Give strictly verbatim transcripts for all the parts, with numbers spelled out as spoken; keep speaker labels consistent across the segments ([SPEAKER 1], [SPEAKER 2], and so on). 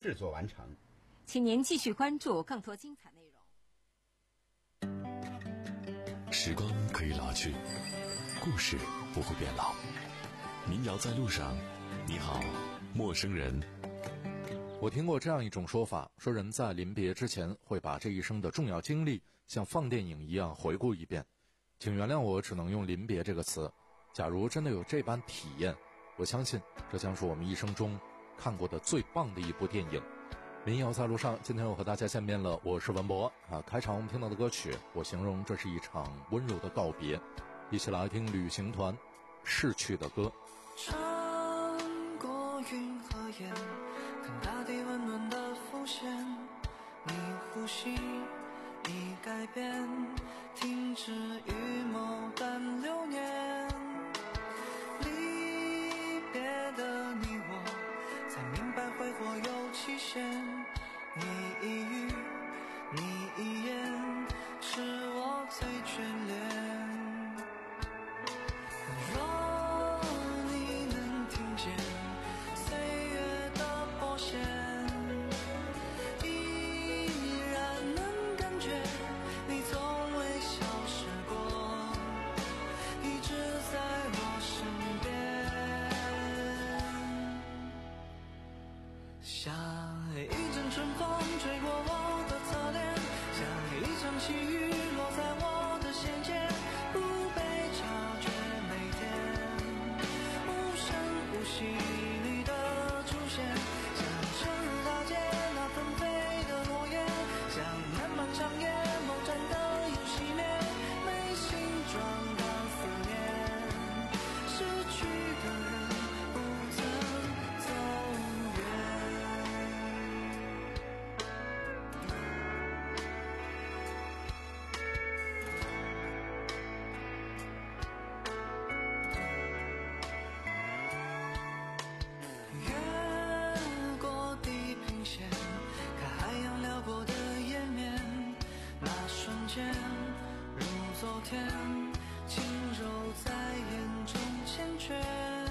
[SPEAKER 1] 制作完成。
[SPEAKER 2] 请您继续关注更多精彩内容。
[SPEAKER 3] 时光可以老去，故事不会变老。民谣在路上，你好，陌生人。
[SPEAKER 4] 我听过这样一种说法，说人在临别之前会把这一生的重要经历像放电影一样回顾一遍。请原谅我只能用临别这个词，假如真的有这般体验，我相信这将是我们一生中看过的最棒的一部电影。民谣在路上，今天我和大家见面了，我是文博啊。开场我们听到的歌曲，我形容这是一场温柔的告别，一起来听旅行团逝去的歌。
[SPEAKER 5] 穿过云和烟，看大地温暖的浮现，你呼吸已改变，停止预谋但流年。离别的你我才明白挥霍有期限，你一语你一言是我最眷恋。若你能听见岁月的拨弦，依然能感觉你从未消失过，一直在我身边。像一阵春风吹过我的侧脸，像一场细雨落在我的弦间，不被察觉，每天无声无息你的出现，像春日大街那纷飞的落叶，像漫漫长夜某盏灯又熄灭，眉心装满思念，逝去的人不曾走远。越过地平线，看海洋辽阔的页面，那瞬间如昨天，轻柔在眼中缱绻。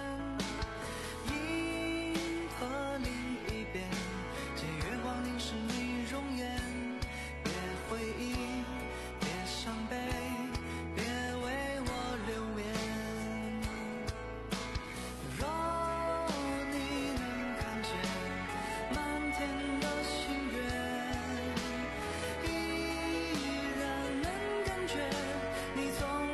[SPEAKER 5] 银河另一边，借月光凝视你容颜，别回忆，别伤悲，别为我留恋。若你能看见满天的星月，依然能感觉你从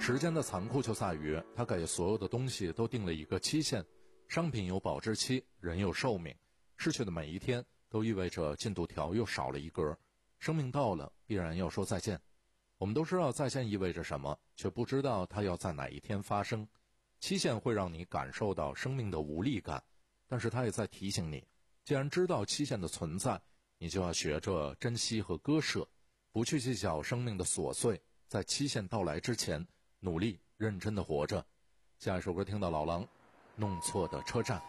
[SPEAKER 4] 时间的残酷就在于，它给所有的东西都定了一个期限，商品有保质期，人有寿命，逝去的每一天都意味着进度条又少了一格，生命到了必然要说再见。我们都知道再见意味着什么，却不知道它要在哪一天发生。期限会让你感受到生命的无力感，但是它也在提醒你，既然知道期限的存在，你就要学着珍惜和割舍，不去计较生命的琐碎，在期限到来之前努力认真的活着。下一首歌听到老狼弄错的车站。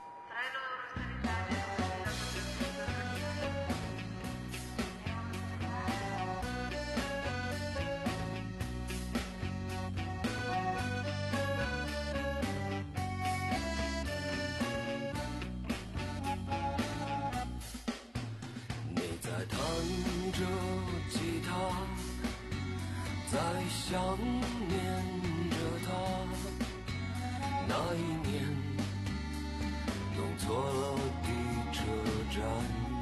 [SPEAKER 5] 在想念着他，那一年弄错了的车站，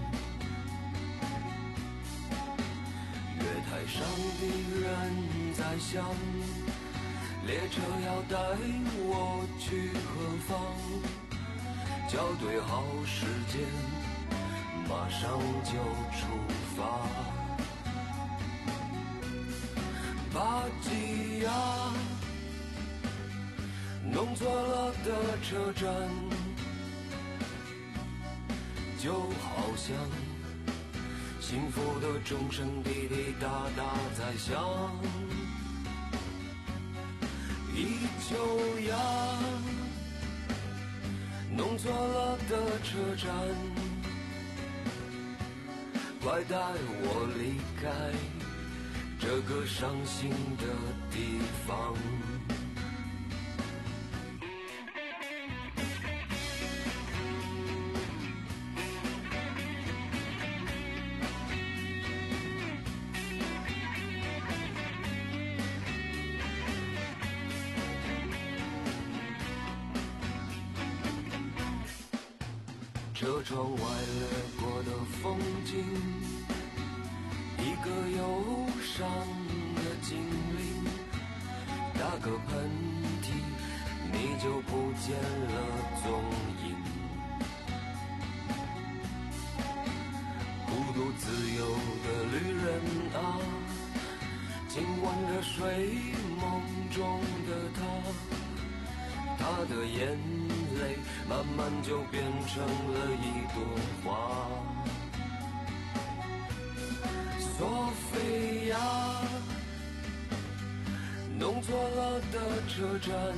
[SPEAKER 5] 月台上的人在想，列车要带我去何方，校对好时间，马上就出发。巴吉亚弄错了的车站，就好像幸福的钟声滴滴答答在响。一九呀弄错了的车站，快带我离开这个伤心的地方。车窗外掠过的风景，一个忧伤的精灵，打个喷嚏你就不见了踪影。孤独自由的旅人啊，亲吻着睡梦中的他，他的眼泪慢慢就变成了一朵花。索菲亚弄错了的车站，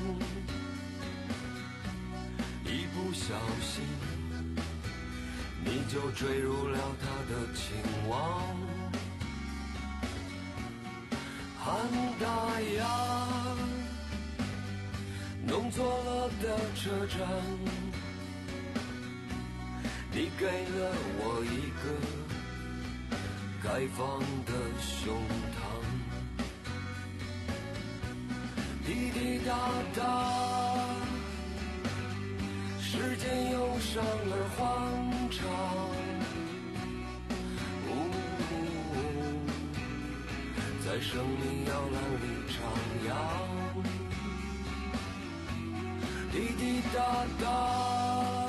[SPEAKER 5] 一不小心你就坠入了他的情网。汉达亚弄错了的车站，你给了我一个开放的胸膛。滴滴答答，时间忧伤而欢畅。呜，在生命摇篮里徜徉。滴滴答答，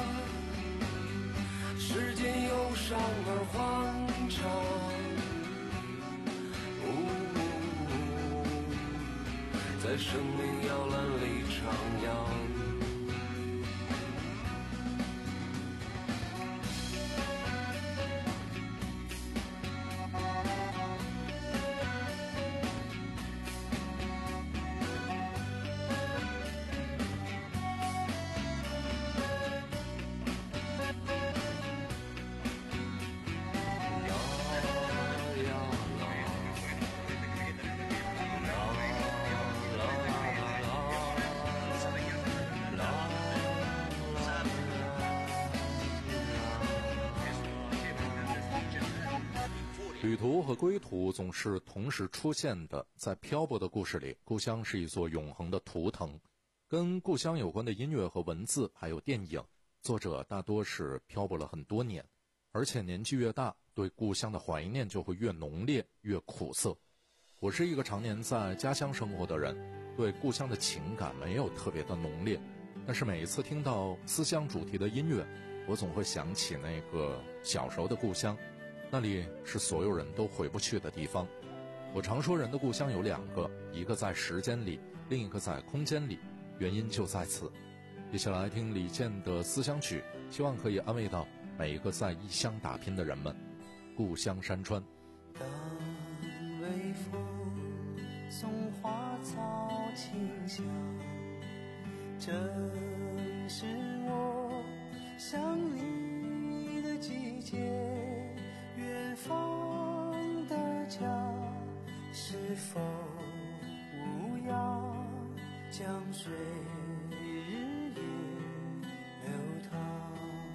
[SPEAKER 5] 时间忧伤而欢畅。在生命摇篮里徜徉。
[SPEAKER 4] 旅途和归途总是同时出现的，在漂泊的故事里，故乡是一座永恒的图腾。跟故乡有关的音乐和文字还有电影，作者大多是漂泊了很多年，而且年纪越大，对故乡的怀念就会越浓烈越苦涩。 我是一个常年在家乡生活的人，对故乡的情感没有特别的浓烈，但是每一次听到思乡主题的音乐，我总会想起那个小时候的故乡，那里是所有人都回不去的地方。我常说人的故乡有两个，一个在时间里，另一个在空间里，原因就在此。接下来听李健的思乡曲，希望可以安慰到每一个在异乡打拼的人们。故乡山川。
[SPEAKER 5] 当微风送花草清香，正是我想你的季节。远方的家是否无恙？江水日夜流淌。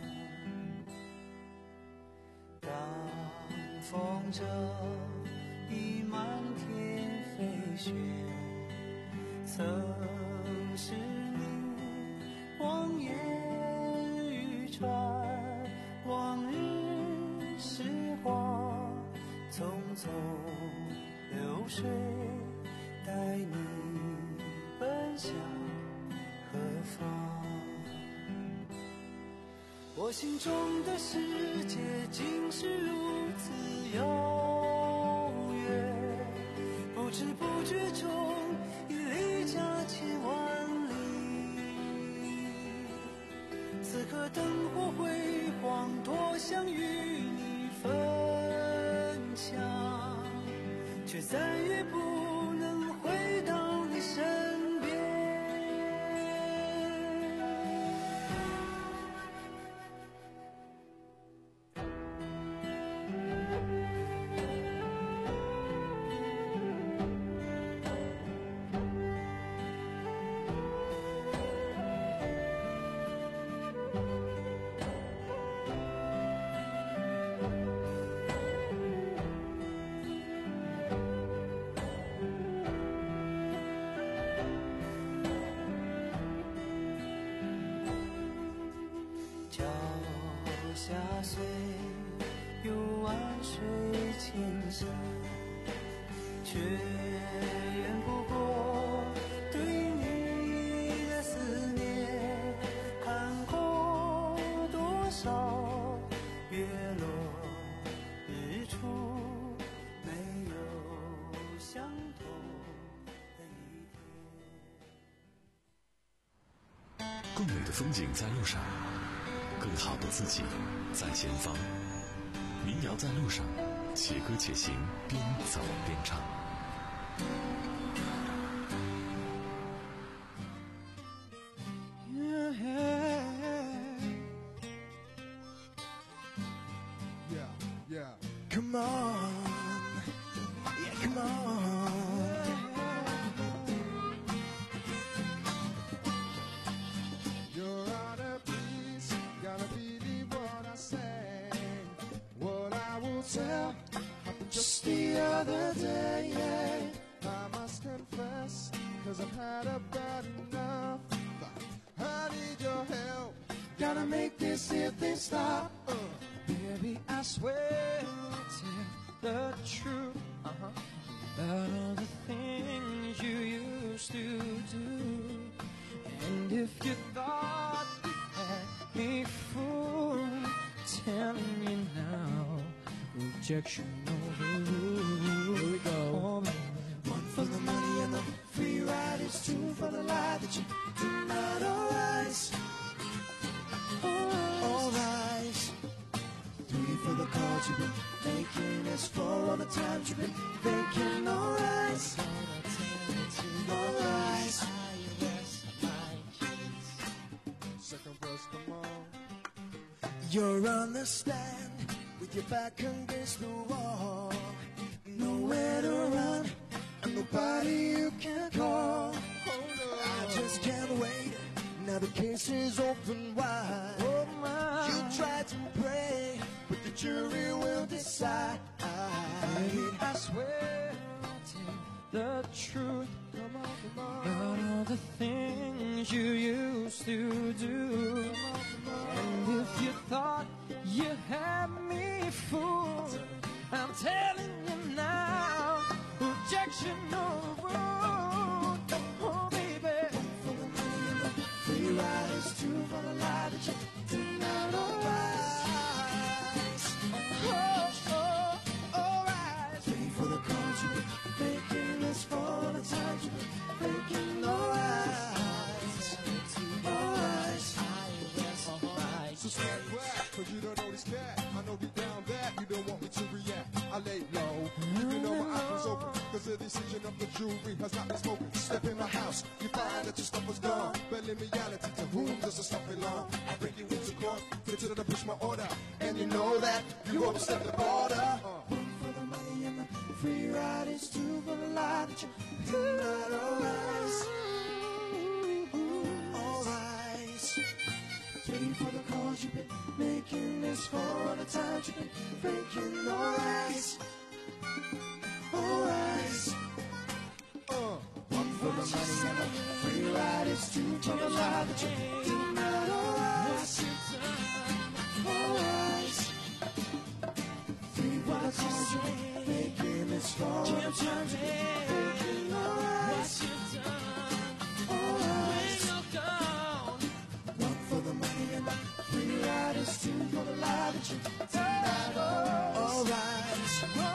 [SPEAKER 5] 当风筝已满天飞雪，曾是你望眼欲穿。往日时光匆匆流水，带你奔向何方？我心中的世界竟是如此遥远，不知不觉中已离家千万里。此刻灯火辉煌，多想与你分享，却再也不能回到你身边。下虽有万水千山，却远不过对你的思念。看过多少月落日出，没有相同的一天。
[SPEAKER 3] 更美的风景在路上，更好的自己在前方。民谣在路上，且歌且行，边走边唱。
[SPEAKER 5] Come on, yeah, come on. You're out of peace, gotta believe what I say. What I will tell happened just the other day. I must confess, cause I've had about enough. I need your help, gotta make this here thing stop. Uh. Baby, I swear I'll tell the truth uh-huh. about all the things you used to do. And if you thought you had me fooled, telling you now, rejection overruled. Here we go. Oh, one for the money and the free ride, it's two for the lie that you do not arise. All rise. Three for the calls you've been making. It's four all the times you've been faking. All rise. All rise. Second verse, come on. You're on the stand with your back against the wall. Nowhere to run and nobody you can call. I just can't wait. Now the case is open wide. Oh my. You tried to pray, but the jury will decide. Baby, I swear I'll tell the truth. Come on, come on. About all the things you used to do. Come on, come on. And if you thought you had me fooled, I'm telling you now, rejection that you tonight, alright. Oh, oh, alright. Ready for the calls you've been making, this for the times you've been making, alright. Alright.
[SPEAKER 1] So stand back, cause you don't know this cat. I know deep down that you don't want me to react. I lay low, even though my eyes was open, cause the decision of the jury has not been spoken. Step in my house, you find that your stuff is gone. But in reality, to whom does the stuff belong? I bring you into court, consider to push my order. And you know that you overstepped the border. Uh.
[SPEAKER 5] One for the money and the free ride is two for the lie that you tonight, alright. Alright. Three for the calls you've been making, this for the times you've been breaking, alright. Alright.
[SPEAKER 1] Uh.
[SPEAKER 5] One for the money and the free ride is two for the lie that you tonight, alright. Alright. Three for the calls you've been making, this for the times you've been breaking, alright. Alright. One for the money and the free ride is two for the lie that you tonight, alright.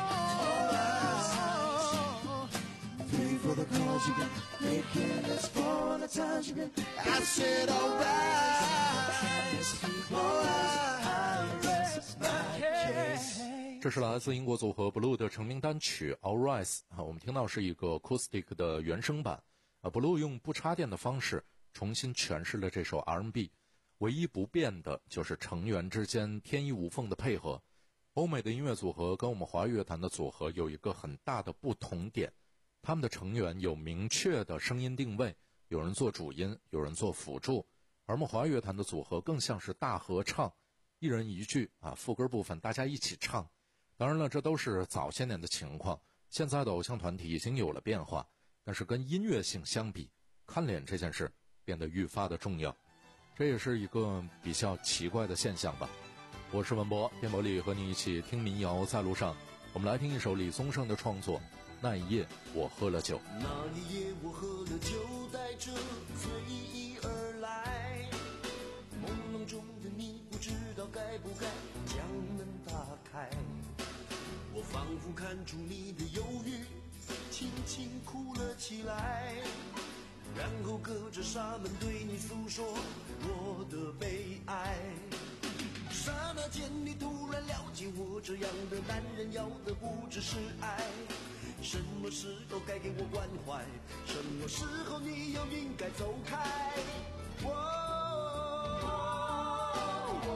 [SPEAKER 5] Alright. Three for the calls you've been making, that's four the times you've been. I said alright. Alright. Rest my case.
[SPEAKER 4] 这是来自英国组合 Blue 的成名单曲 All Rise 啊，我们听到是一个 acoustic 的原声版啊 ，Blue 用不插电的方式重新诠释了这首 R and B， 唯一不变的就是成员之间天衣无缝的配合。欧美的音乐组合跟我们华语乐坛的组合有一个很大的不同点，他们的成员有明确的声音定位，有人做主音，有人做辅助，而我们华语乐坛的组合更像是大合唱，一人一句啊，副歌部分大家一起唱。当然了，这都是早些年的情况，现在的偶像团体已经有了变化，但是跟音乐性相比，看脸这件事变得愈发的重要，这也是一个比较奇怪的现象吧。我是文博，电波里和你一起听民谣在路上，我们来听一首李宗盛的创作《那一夜我喝了酒》。
[SPEAKER 6] 那一夜我喝了酒，带着醉意而来，朦胧中的你不知道该不该将门打开，我仿佛看出你的犹豫，轻轻哭了起来，然后隔着纱门对你诉说我的悲哀。刹那间你突然了解，我这样的男人要的不只是爱，什么时候该给我关怀，什么时候你又应该走开。哦哦哦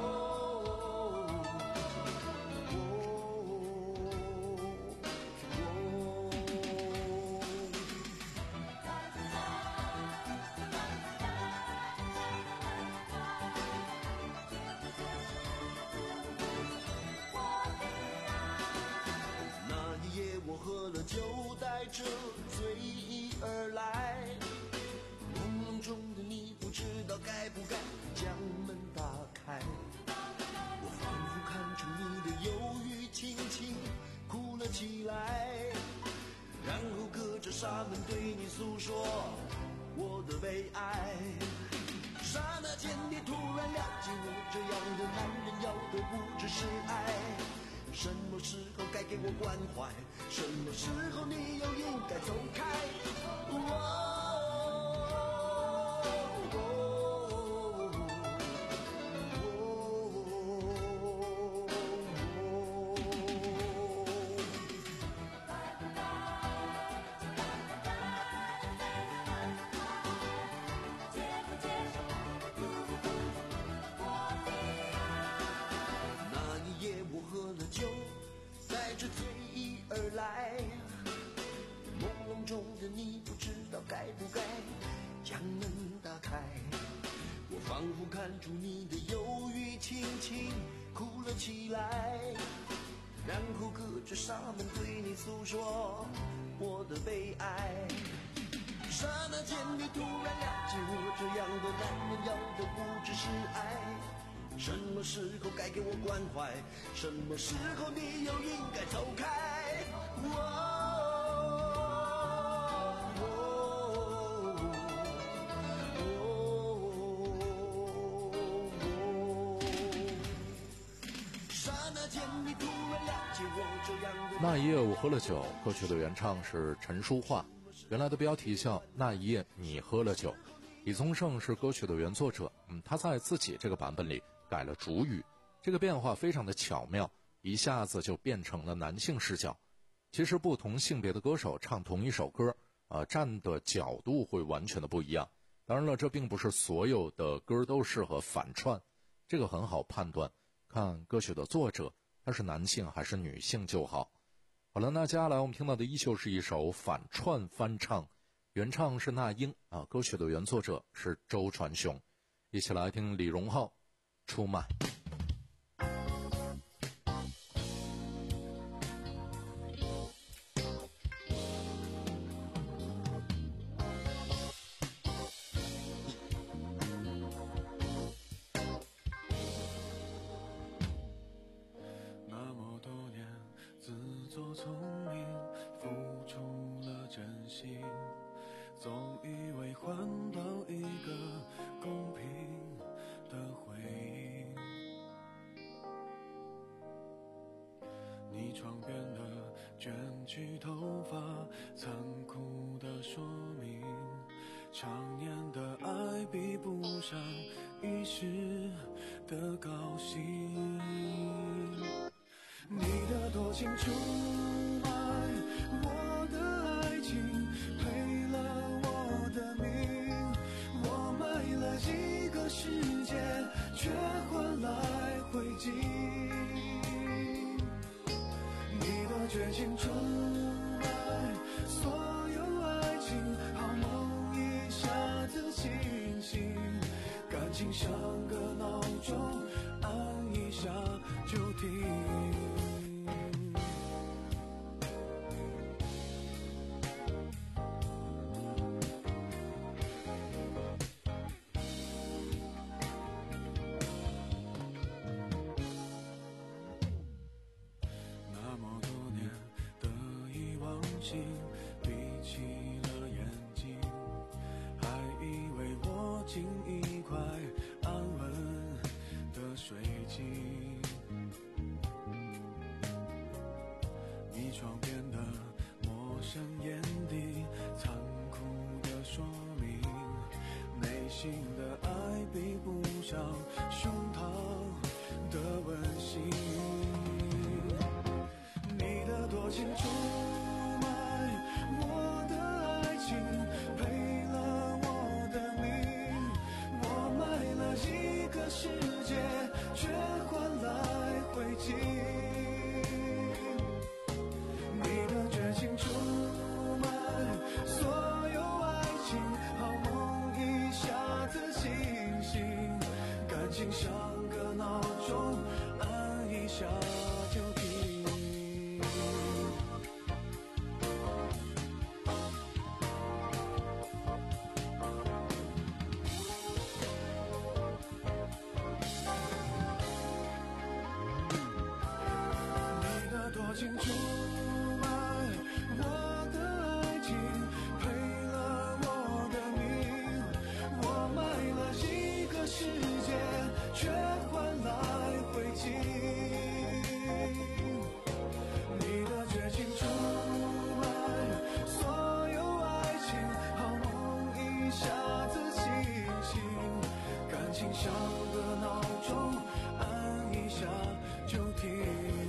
[SPEAKER 6] 我喝了酒，带着醉意而来，朦胧中的你不知道该不该将门打开，我仿佛看出你的犹豫，轻轻哭了起来，然后隔着纱门对你诉说我的悲哀。刹那间你突然了解，我这样的男人要的不只是爱，什么时候该给我关怀，什么时候你又应该走开。哦哦那一夜我喝了酒，带着醉意而来，朦胧中的你不知道该不该将门打开，我仿佛看出你的犹豫，轻轻哭了起来，然后隔着纱门对你诉说我的悲哀。刹那间你突然了解，我这样的男人要的不只是爱，什么时候该给我关怀，什么时候你又应该走开。哦哦哦
[SPEAKER 4] 那一夜我喝了酒，歌曲的原唱是陈淑桦，原来的标题叫那一夜你喝了酒。李宗盛是歌曲的原作者，嗯，他在自己这个版本里改了主语，这个变化非常的巧妙，一下子就变成了男性视角。其实不同性别的歌手唱同一首歌，呃，站的角度会完全的不一样。当然了，这并不是所有的歌都适合反串，这个很好判断，看歌曲的作者他是男性还是女性就好。好了，那接下来我们听到的依旧是一首反串翻唱，原唱是那英啊，歌曲的原作者是周传雄。一起来听李荣浩出卖。
[SPEAKER 5] 那么多年自作聪明，付出了真心，总以为换到一个公平的回应。你床边的卷曲头发，残酷的说明，常年的爱比不上一时的高兴。你的多情出卖我的爱情，赔了我的命，我卖了几个世界，却换来灰烬。你的绝情出卖所有爱情，好梦一下子清醒，感情像个闹钟，按一下就停。那么多年的遗忘性，闭起了眼睛，还以为握紧一块安稳的水晶。你床边的陌生眼底，残酷的说明，内心的爱比不上胸膛的温馨。你的多情出卖我的爱情，赔了我的命，我卖了一个世界，却换来灰烬。你的绝情出卖所有爱情，好梦一下子清醒，感情像个闹钟，按一下就停。你的多情出卖我的爱情，赔了我的命，我卖了一个世界，却换来灰烬。你的绝情出卖所有爱情，好梦一下子清醒，感情像个闹钟，按一下就停。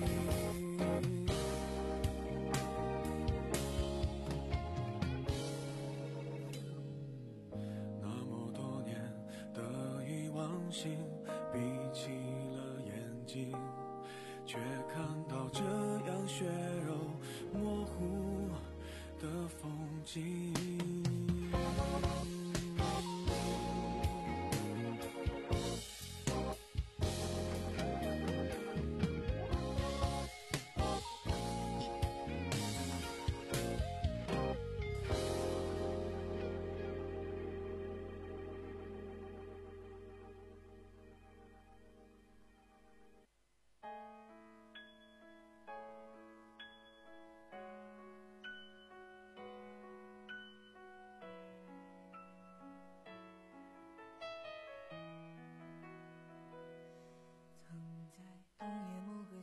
[SPEAKER 5] 那么多年的遗忘性，闭起了眼睛，却看到这样血肉模糊的风景。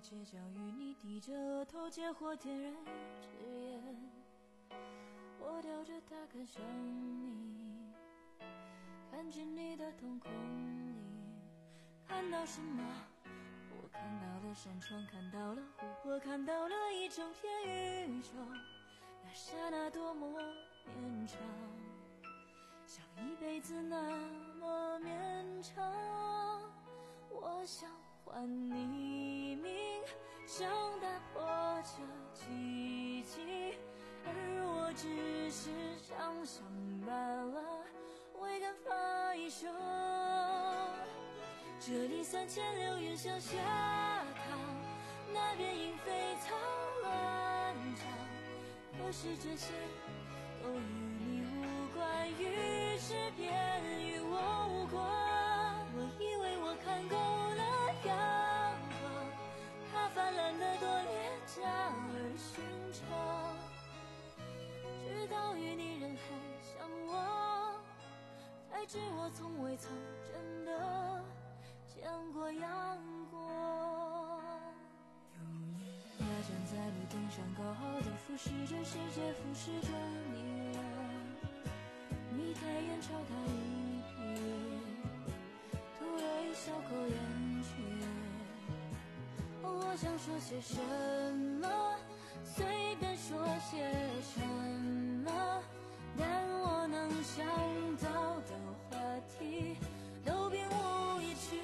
[SPEAKER 7] 倔强与你低着额头结伙天人之眼，我吊着大看向你，看见你的瞳孔里看到什么？我看到了山川，看到了湖泊，看到了一整片宇宙。那刹那多么绵长，像一辈子那么绵长。我想还你命，想打破这奇迹，而我只是想想罢了，未敢发一声。这里三千流云向下淌，那边莺飞草乱长，可是这些都与你无关，于是便与我无关。我以为我看够了阳光，它泛滥的多廉价而寻常，直到与你人海相望，才知我从未曾真的见过阳光。他站在路灯上，高傲地俯视着世界，俯视着你我。你抬眼朝他一瞥，吐了一小口烟圈。我想说些什么，随便说些什么，但我能想到的话题都并无一句。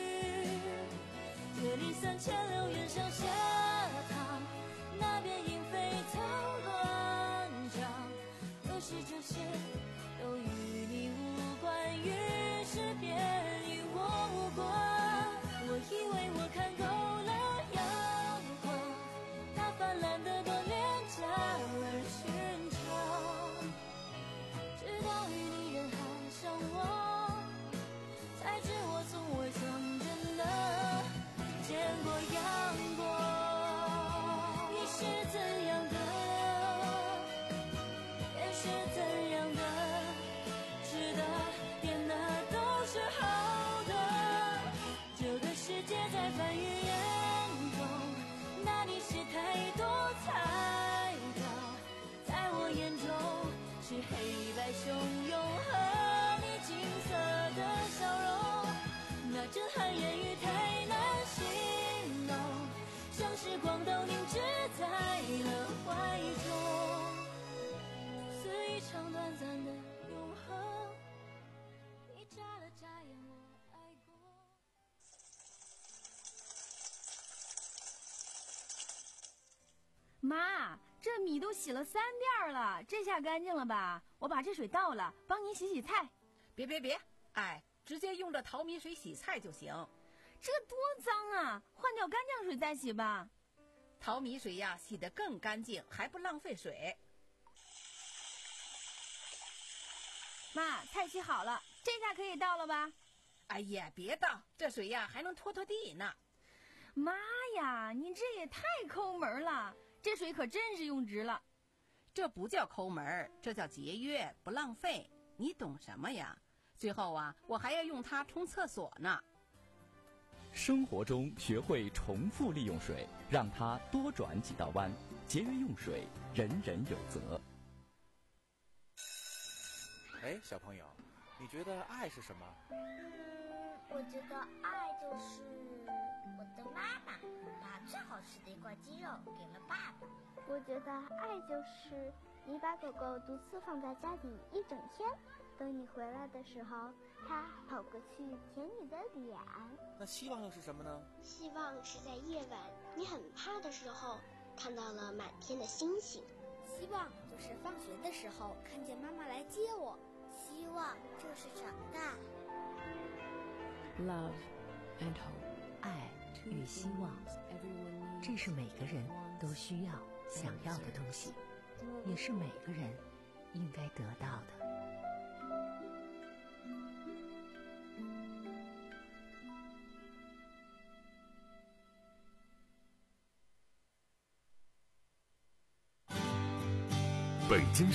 [SPEAKER 7] 这里三千流云向下淌，那边莺飞草乱长，可是这些都与你无关，于是便与我无关。我以为我看够了阳光，它泛滥的多廉价而寻常，直到与你人海相望，才知我从未曾真的见过阳光。你是怎样的，也是怎样的，吃的点的都是好的。这个世界在翻云烟动，那你是太多猜到，在我眼中是黑白汹涌和你金色的笑容，那震撼言语太难形容，像时光都凝滞在了怀中，似一场短暂的永恒。你眨了眨眼，我爱过。
[SPEAKER 8] 妈，这米都洗了三遍了，这下干净了吧？我把这水倒了，帮您洗洗菜。
[SPEAKER 9] 别别别，哎，直接用这淘米水洗菜就行。
[SPEAKER 8] 这多脏啊，换掉干净水再洗吧。
[SPEAKER 9] 淘米水呀，洗得更干净，还不浪费水。
[SPEAKER 8] 妈，菜洗好了，这下可以倒了吧？
[SPEAKER 9] 哎呀，别倒，这水呀还能拖拖地呢。
[SPEAKER 8] 妈呀，你这也太抠门了，这水可真是用值了。
[SPEAKER 9] 这不叫抠门，这叫节约，不浪费。你懂什么呀？最后啊，我还要用它冲厕所呢。
[SPEAKER 10] 生活中学会重复利用水，让它多转几道弯，节约用水，人人有责。
[SPEAKER 4] 哎，小朋友，你觉得爱是什么？
[SPEAKER 11] 嗯，我觉得爱就是我的妈妈把最好吃的一块鸡肉给了爸爸。
[SPEAKER 12] 我觉得爱就是你把狗狗独自放在家里一整天，等你回来的时候，它跑过去舔你的脸。
[SPEAKER 4] 那希望又是什么呢？
[SPEAKER 13] 希望是在夜晚你很怕的时候，看到了满天的星星。
[SPEAKER 14] 希望就是放学的时候看见妈妈来接我。
[SPEAKER 11] 希望就是长大。
[SPEAKER 15] Love and hope， 爱与希望，这是每个人都需要、想要的东西，也是每个人应该得到的。
[SPEAKER 3] 北京